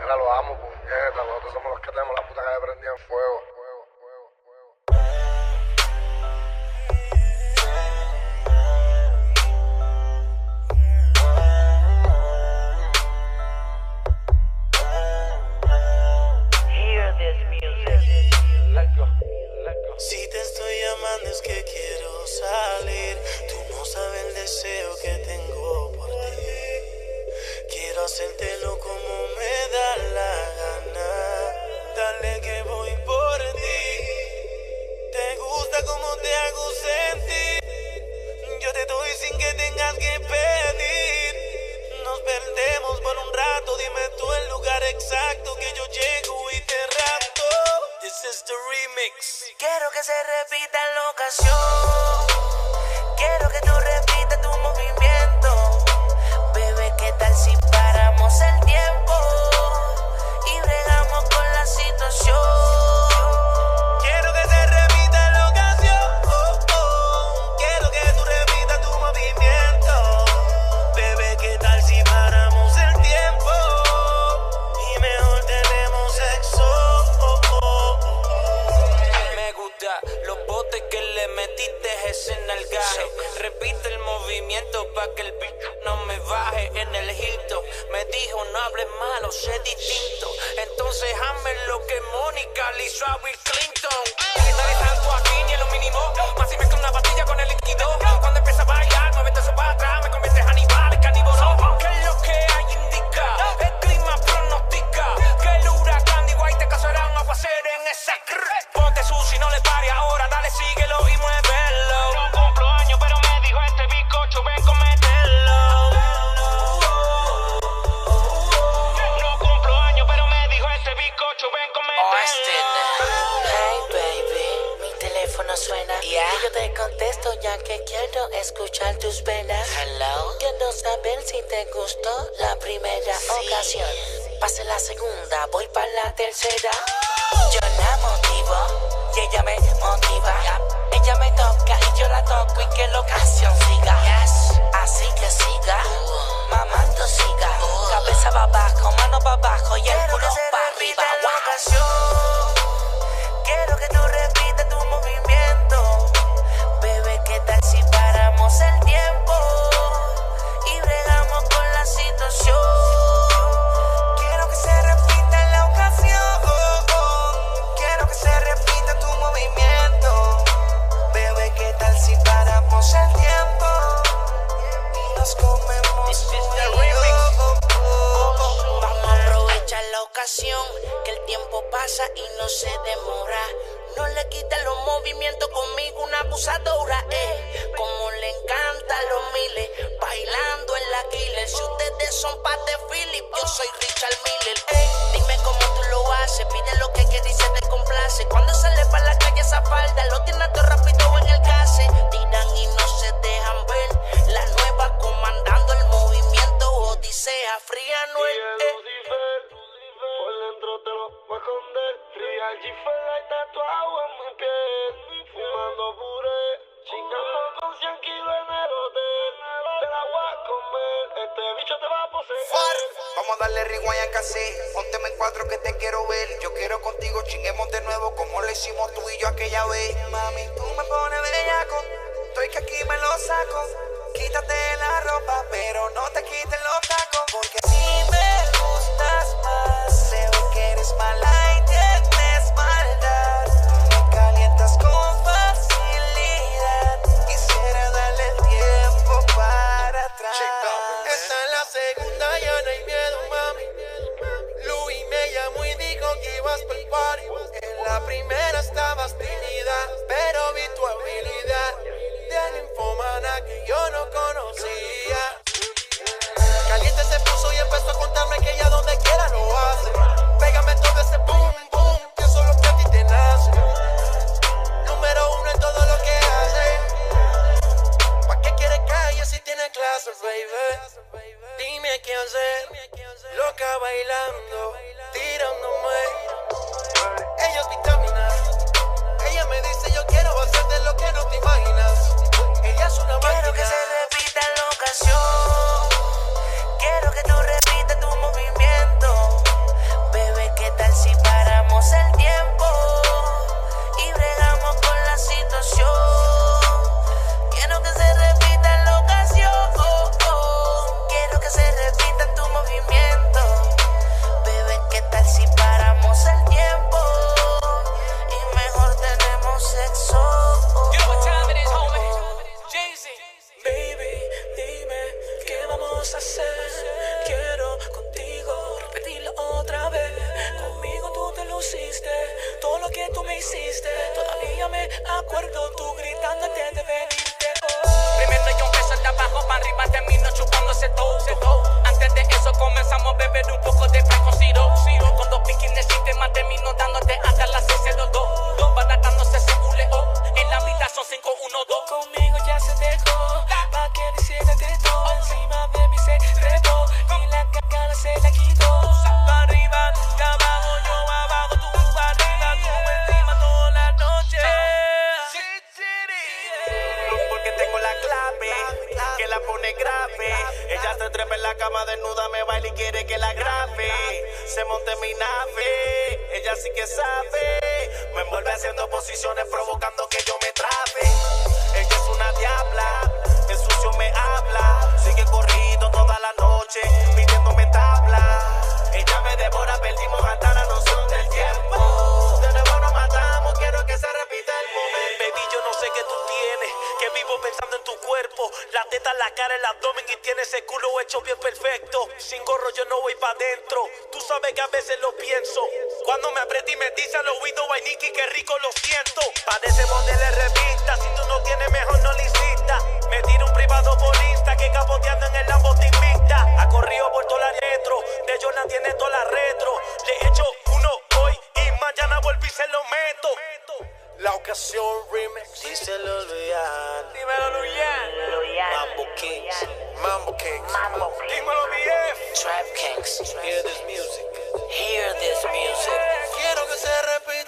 Mira, lo amo, puñeta. Nosotros somos los que tenemos la puta calle prendida en fuego. Si te estoy llamando es que quiero salir. Tú no sabes el deseo que tengo por ti. Quiero hacértelo como me da la gana. Dale que voy por ti. Te gusta como te hago sentir. Yo te doy sin que tengas que pedir. Nos perdemos por un rato. Dime tú el lugar exacto que yo llego y te rapto. This is the remix. Quiero que se repita en la ocasión. Quiero que tú repitas tu movimiento. Bebé, ¿qué tal si paramos el tiempo y bregamos con la situación? Quiero que se repita en la ocasión. Quiero que tú repitas tu movimiento. Bebé, ¿qué tal si paramos el tiempo y mejor tenemos sexo? Me gusta los botes que le metiste ese nalgaje. Repite el movimiento pa' que el bicho no me baje en el Hilton. Me dijo no hables malo, sé distinto. Entonces hazme lo que Mónica le hizo a Bill Clinton. Que nadie tanto aquí ni en lo mínimo. Más si mezclo una pastilla con el líquido. Cuando empieza a bailar, muévete eso para atrás. Me conviertes animal, carnívoro. ¿Qué es lo que hay indica? El clima pronostica que el huracán de Iguay te causará un aguacero en esa Ponte sushi, no le pare ahora, dale, síguelo y muévelo. No cumplo años, pero me dijo este bizcocho, ven, comételo. No cumplo años, pero me dijo este bizcocho, ven, comételo. Hey baby, mi teléfono suena y yo te contesto ya que quiero escuchar tus penas. Hello. Quiero saber si te gustó la primera ocasión. Pase la segunda, voy para la tercera. Yo la motivo y ella me motiva. Ella me toca y yo la toco y que la ocasión siga. Así que siga, mamando siga. Cabeza para abajo, mano para abajo y el culo para arriba. La ocasión. Quiero que tú repitas tu movimiento. Bebé, ¿qué tal si paramos el tiempo y bregamos con la situación? Quiero que se repita en la ocasión. Quiero que se repita tu movimiento. Bebé, ¿qué tal si paramos el tiempo y nos comemos tú y yo? Vamos a aprovechar la ocasión, que el tiempo pasa y no se demora. No le quiten los movimientos conmigo, una abusadora, como le encantan los miles, bailando en la killer. Si ustedes son Pate Philip, yo soy Richard Miller. Dime cómo tú lo haces, pide lo que quieres y se te complace. Cuando sale para la calle esa falda, lo tiene todo rápido en el case. Tiran y no se dejan ver, la nueva comandando el movimiento Odisea Fría Noel. Por dentro te lo voy a esconder. Real G-Fly tatuado en mi piel. Fumando puré, chingando con 100 kilos en el hotel. Te la voy a comer, este bicho te va a poseer. Vamos a darle rewind a casi. Pónteme en cuatro que te quiero ver. Yo quiero contigo, chinguemos de nuevo como lo hicimos tú y yo aquella vez. Mami, tú me pones bellaco. Estoy que aquí me lo saco. Quítate la ropa, pero no te quites los tacos. Porque si me gustas más, se ve que eres mala y tienes maldad. Me calientas con facilidad. Quisiera darle el tiempo para atrás. Esta es la segunda, ya no hay miedo, mami. Louis me llamó y dijo que ibas pa'l party. En la primera estabas tímida, pero vi tu habilidad de ninfomana que yo no conocía. Caliente se puso y empezó a contarme que ella donde quiera lo hace. Pégame todo ese boom, boom, que eso es lo que a ti te nace. Número uno en todo lo que hace. ¿Pa' qué quiere calle si tiene clase, baby? Dime qué hacer, loca bailando, tirándome. Ella es vitamina. Ella me dice yo quiero hacerte lo que no te imaginas. Ella es una máquina. Quiero que se repita en la ocasión. Quiero que tú repitas tu movimiento. beber un poco de precocido. Con 2 bikinis y te termino dándote hasta las 6:02. Baratándose según Leo. En la mitad son 5-1-2. Conmigo ya se dejó. Pa' que le hiciera de todo. Encima de mí se trepó. Y la cara se la quitó. Pa' arriba, de abajo, yo abajo, tú arriba, tú encima toda la noche. Porque tengo la clave, que la pone grave. Ella se trepa en la cama desnuda, me baila y quiere que la grabe. Se monte en mi nave, ella sí que sabe. Me envuelve haciendo posiciones provocando que yo me trabe. Ella es una diabla, el sucio me habla. Sigue corrido toda la noche, pidiéndome tabla. Ella me devora, perdimos hasta la noción del tiempo. De nuevo nos matamos, quiero que se repita el momento. Baby, yo no sé qué tú tienes, que vivo pensando en tu cuerpo. La teta, la cara, el abdomen y tienes ese culo hecho bien perfecto. Sin gorro yo no voy pa' dentro, tú sabes que a veces lo pienso. Cuando me aprieta y me dice al oído, ay Nicky, qué rico lo siento. Parece modelo de revista, si tú no tienes mejor no licita. Me tiro un privado por Insta, que capoteando en el Lambo te invicta. Ha corrido por toda la retro, de Jordan tiene toda la retro. Le echo uno hoy y mañana vuelvo y se lo meto. La ocasión remix. Díselo Luyan. Dímelo, Luyan. Mambo Kings. Mambo Kings. Dímelo, BF. Trap Kings. Hear this music. Hear this music. Quiero que se repita